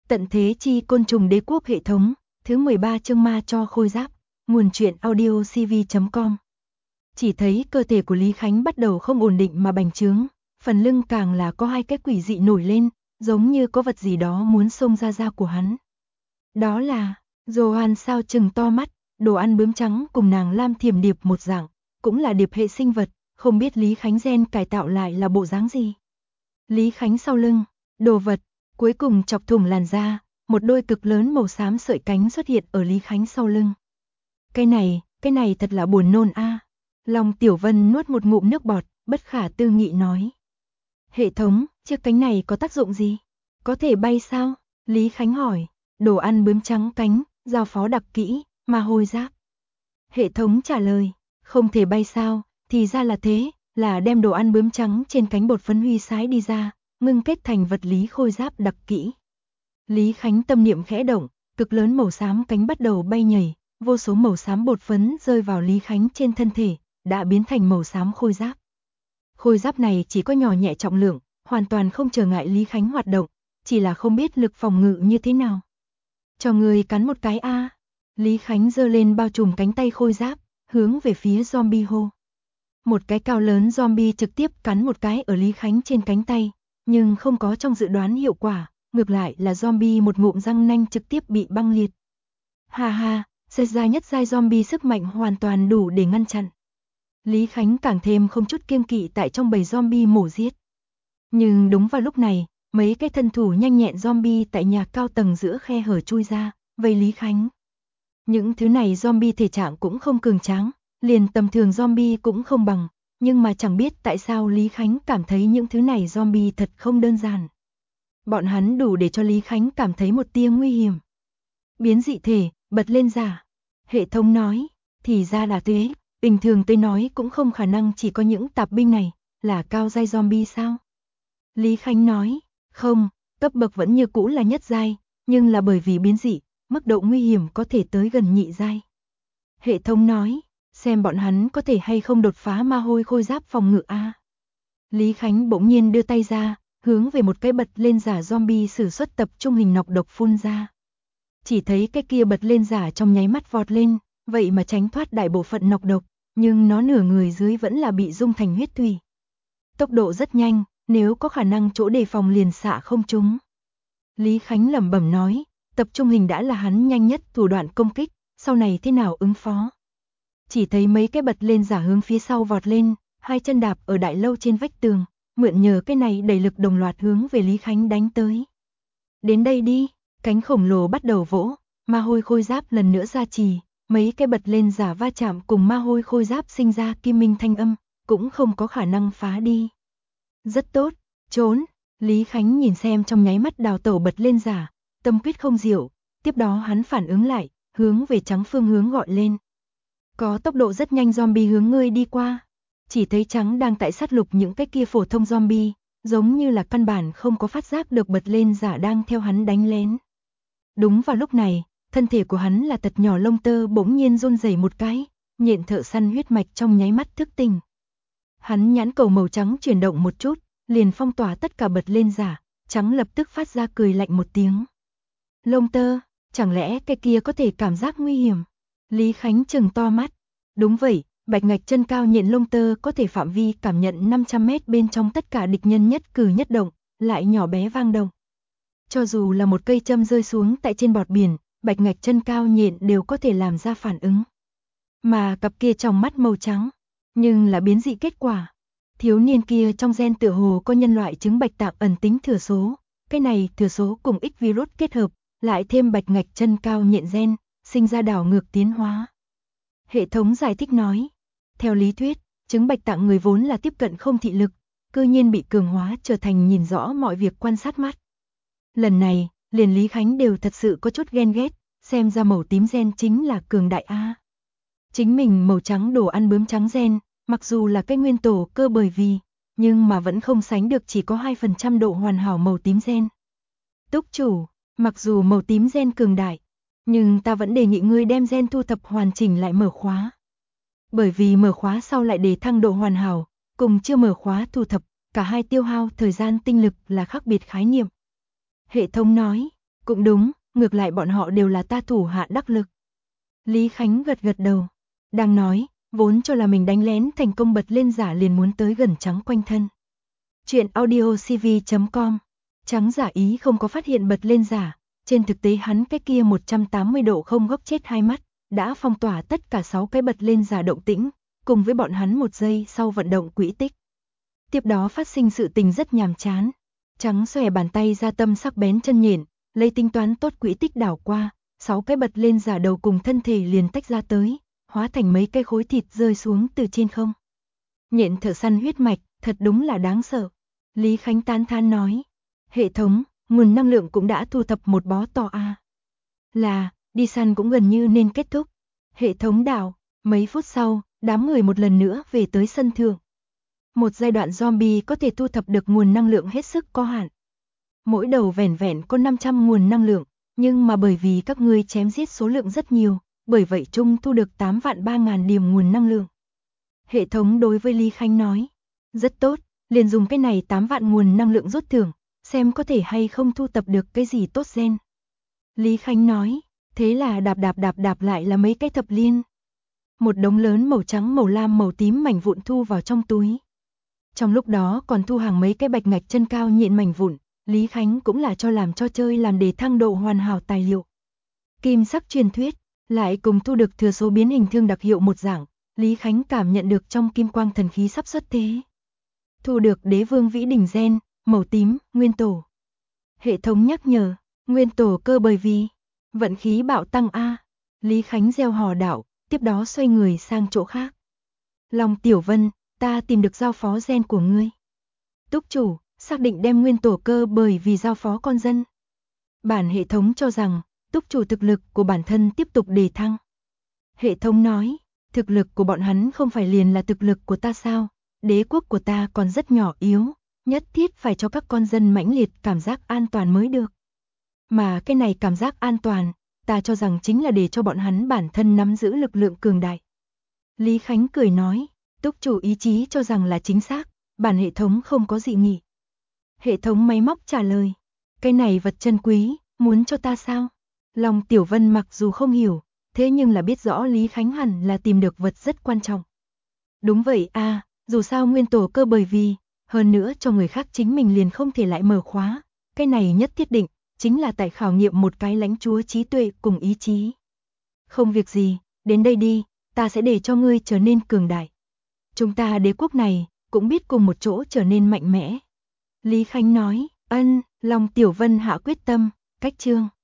Tận thế chi côn trùng đế quốc hệ thống, thứ 13 chương ma cho khôi giáp, nguồn truyện audio cv.com. Chỉ thấy cơ thể của Lý Khánh bắt đầu không ổn định mà bành trướng, phần lưng càng là có hai cái quỷ dị nổi lên, giống như có vật gì đó muốn xông ra da của hắn. Đó là, Johan sao trừng to mắt, đồ ăn bướm trắng cùng nàng Lam Thiểm Điệp một dạng, cũng là điệp hệ sinh vật, không biết Lý Khánh gen cải tạo lại là bộ dáng gì. Lý Khánh sau lưng, đồ vật, cuối cùng chọc thủng làn da, một đôi cực lớn màu xám sợi cánh xuất hiện ở Lý Khánh sau lưng. Cái này thật là buồn nôn a. Long Tiểu Vân nuốt một ngụm nước bọt, bất khả tư nghị nói. Hệ thống, chiếc cánh này có tác dụng gì? Có thể bay sao? Lý Khánh hỏi. Đồ ăn bướm trắng cánh, giao phó đặc kỹ, ma hôi giáp. Hệ thống trả lời, không thể bay sao, thì ra là thế, là đem đồ ăn bướm trắng trên cánh bột phấn huy sái đi ra, ngưng kết thành vật lý khôi giáp đặc kỹ. Lý Khánh tâm niệm khẽ động, cực lớn màu xám cánh bắt đầu bay nhảy, vô số màu xám bột phấn rơi vào Lý Khánh trên thân thể, đã biến thành màu xám khôi giáp. Khôi giáp này chỉ có nhỏ nhẹ trọng lượng, hoàn toàn không trở ngại Lý Khánh hoạt động, chỉ là không biết lực phòng ngự như thế nào. Cho người cắn một cái a. Lý Khánh giơ lên bao trùm cánh tay khôi giáp, hướng về phía zombie hô. Một cái cao lớn zombie trực tiếp cắn một cái ở Lý Khánh trên cánh tay, nhưng không có trong dự đoán hiệu quả, ngược lại là zombie một ngụm răng nanh trực tiếp bị băng liệt. Ha ha, xét ra nhất giai zombie sức mạnh hoàn toàn đủ để ngăn chặn. Lý Khánh càng thêm không chút kiêng kỵ tại trong bầy zombie mổ giết. Nhưng đúng vào lúc này, mấy cái thân thủ nhanh nhẹn zombie tại nhà cao tầng giữa khe hở chui ra, vây Lý Khánh. Những thứ này zombie thể trạng cũng không cường tráng, liền tầm thường zombie cũng không bằng, nhưng mà chẳng biết tại sao Lý Khánh cảm thấy những thứ này zombie thật không đơn giản. Bọn hắn đủ để cho Lý Khánh cảm thấy một tia nguy hiểm. Biến dị thể, bật lên giả. Hệ thống nói, thì ra là thế, bình thường tôi nói cũng không khả năng chỉ có những tạp binh này, là cao giai zombie sao? Lý Khánh nói, không, cấp bậc vẫn như cũ là nhất giai, nhưng là bởi vì biến dị, mức độ nguy hiểm có thể tới gần nhị giai. Hệ thống nói, xem bọn hắn có thể hay không đột phá ma hôi khôi giáp phòng ngự a. Lý Khánh bỗng nhiên đưa tay ra, hướng về một cái bật lên giả zombie sử xuất tập trung hình nọc độc phun ra. Chỉ thấy cái kia bật lên giả trong nháy mắt vọt lên, vậy mà tránh thoát đại bộ phận nọc độc, nhưng nó nửa người dưới vẫn là bị dung thành huyết thủy. Tốc độ rất nhanh, nếu có khả năng chỗ đề phòng liền xạ không trúng. Lý Khánh lẩm bẩm nói, tập trung hình đã là hắn nhanh nhất thủ đoạn công kích, sau này thế nào ứng phó. Chỉ thấy mấy cái bật lên giả hướng phía sau vọt lên, hai chân đạp ở đại lâu trên vách tường, mượn nhờ cái này đẩy lực đồng loạt hướng về Lý Khánh đánh tới. Đến đây đi, cánh khổng lồ bắt đầu vỗ, ma hôi khôi giáp lần nữa ra trì, mấy cái bật lên giả va chạm cùng ma hôi khôi giáp sinh ra kim minh thanh âm, cũng không có khả năng phá đi. Rất tốt, trốn, Lý Khánh nhìn xem trong nháy mắt đào tẩu bật lên giả, tâm quyết không diệu, tiếp đó hắn phản ứng lại, hướng về trắng phương hướng gọi lên. Có tốc độ rất nhanh zombie hướng ngươi đi qua, chỉ thấy trắng đang tại sát lục những cái kia phổ thông zombie, giống như là căn bản không có phát giác được bật lên giả đang theo hắn đánh lén. Đúng vào lúc này, thân thể của hắn là tật nhỏ lông tơ bỗng nhiên run rẩy một cái, nhện thợ săn huyết mạch trong nháy mắt thức tỉnh. Hắn nhãn cầu màu trắng chuyển động một chút, liền phong tỏa tất cả bật lên giả, trắng lập tức phát ra cười lạnh một tiếng. Lông tơ, chẳng lẽ cái kia có thể cảm giác nguy hiểm? Lý Khánh trừng to mắt. Đúng vậy, bạch ngạch chân cao nhện lông tơ có thể phạm vi cảm nhận 500 mét bên trong tất cả địch nhân nhất cử nhất động, lại nhỏ bé vang động. Cho dù là một cây châm rơi xuống tại trên bọt biển, bạch ngạch chân cao nhện đều có thể làm ra phản ứng. Mà cặp kia trong mắt màu trắng, nhưng là biến dị kết quả. Thiếu niên kia trong gen tựa hồ có nhân loại chứng bạch tạng ẩn tính thừa số, cái này thừa số cùng X virus kết hợp, lại thêm bạch ngạch chân cao nhện gen, sinh ra đảo ngược tiến hóa. Hệ thống giải thích nói, theo lý thuyết, chứng bạch tạng người vốn là tiếp cận không thị lực, cư nhiên bị cường hóa trở thành nhìn rõ mọi việc quan sát mắt. Lần này, liền Lý Khánh đều thật sự có chút ghen ghét, xem ra màu tím gen chính là cường đại a. Chính mình màu trắng đồ ăn bướm trắng gen, mặc dù là cái nguyên tổ cơ bởi vì, nhưng mà vẫn không sánh được chỉ có 2% độ hoàn hảo màu tím gen. Túc chủ, mặc dù màu tím gen cường đại, nhưng ta vẫn đề nghị ngươi đem gen thu thập hoàn chỉnh lại mở khóa. Bởi vì mở khóa sau lại đề thăng độ hoàn hảo, cùng chưa mở khóa thu thập, cả hai tiêu hao thời gian tinh lực là khác biệt khái niệm. Hệ thống nói, Cũng đúng, ngược lại bọn họ đều là ta thủ hạ đắc lực. Lý Khánh gật gật đầu. Đang nói, vốn cho là mình đánh lén thành công bật lên giả liền muốn tới gần Trắng quanh thân. Chuyện audiocv.com. Trắng giả ý không có phát hiện bật lên giả, trên thực tế hắn cái kia 180 độ không góc chết hai mắt, đã phong tỏa tất cả 6 cái bật lên giả động tĩnh, cùng với bọn hắn 1 giây sau vận động quỹ tích. Tiếp đó phát sinh sự tình rất nhàm chán. Trắng xòe bàn tay ra tâm sắc bén chân nhện, lấy tính toán tốt quỹ tích đảo qua, 6 cái bật lên giả đầu cùng thân thể liền tách ra tới, hóa thành mấy cây khối thịt rơi xuống từ trên không. Nhện thợ săn huyết mạch, thật đúng là đáng sợ. Lý Khánh tán thán nói. Hệ thống, nguồn năng lượng cũng đã thu thập một bó to a. Là, đi săn cũng gần như nên kết thúc. Hệ thống đảo, mấy phút sau, đám người một lần nữa về tới sân thượng. Một giai đoạn zombie có thể thu thập được nguồn năng lượng hết sức có hạn. Mỗi đầu vẻn vẹn có 500 nguồn năng lượng, nhưng mà bởi vì các ngươi chém giết số lượng rất nhiều, bởi vậy chung thu được 8 vạn 3.000 điểm nguồn năng lượng. Hệ thống đối với Lý Khánh nói, rất tốt, liền dùng cái này 8 vạn nguồn năng lượng rút thưởng, xem có thể hay không thu tập được cái gì tốt gen. Lý Khánh nói, thế là đạp lại là mấy cái thập liên. Một đống lớn màu trắng màu lam màu tím mảnh vụn thu vào trong túi. Trong lúc đó còn thu hàng mấy cái bạch ngạch chân cao nhện mảnh vụn, Lý Khánh cũng là cho làm cho chơi làm để thăng độ hoàn hảo tài liệu. Kim sắc truyền thuyết, lại cùng thu được thừa số biến hình thương đặc hiệu một dạng, Lý Khánh cảm nhận được trong kim quang thần khí sắp xuất thế. Thu được đế vương vĩ đỉnh gen, màu tím, nguyên tổ. Hệ thống nhắc nhở, nguyên tổ cơ bởi vì vận khí bạo tăng a. Lý Khánh gieo hò đảo, tiếp đó xoay người sang chỗ khác. Long Tiểu Vân, ta tìm được giao phó gen của ngươi. Túc chủ, xác định đem nguyên tổ cơ bởi vì giao phó con dân. Bản hệ thống cho rằng, túc chủ thực lực của bản thân tiếp tục đề thăng. Hệ thống nói, thực lực của bọn hắn không phải liền là thực lực của ta sao? Đế quốc của ta còn rất nhỏ yếu, nhất thiết phải cho các con dân mãnh liệt cảm giác an toàn mới được. Mà cái này cảm giác an toàn, ta cho rằng chính là để cho bọn hắn bản thân nắm giữ lực lượng cường đại. Lý Khánh cười nói, túc chủ ý chí cho rằng là chính xác, bản hệ thống không có dị nghị. Hệ thống máy móc trả lời, cái này vật chân quý, muốn cho ta sao? Long Tiểu Vân mặc dù không hiểu, thế nhưng là biết rõ Lý Khánh hẳn là tìm được vật rất quan trọng. Đúng vậy a, dù sao nguyên tổ cơ bởi vì, hơn nữa cho người khác chính mình liền không thể lại mở khóa, cái này nhất thiết định, chính là tại khảo nghiệm một cái lãnh chúa trí tuệ cùng ý chí. Không việc gì, đến đây đi, ta sẽ để cho ngươi trở nên cường đại. Chúng ta đế quốc này, cũng biết cùng một chỗ trở nên mạnh mẽ. Lý Khánh nói, Long Tiểu Vân hạ quyết tâm, cách chương.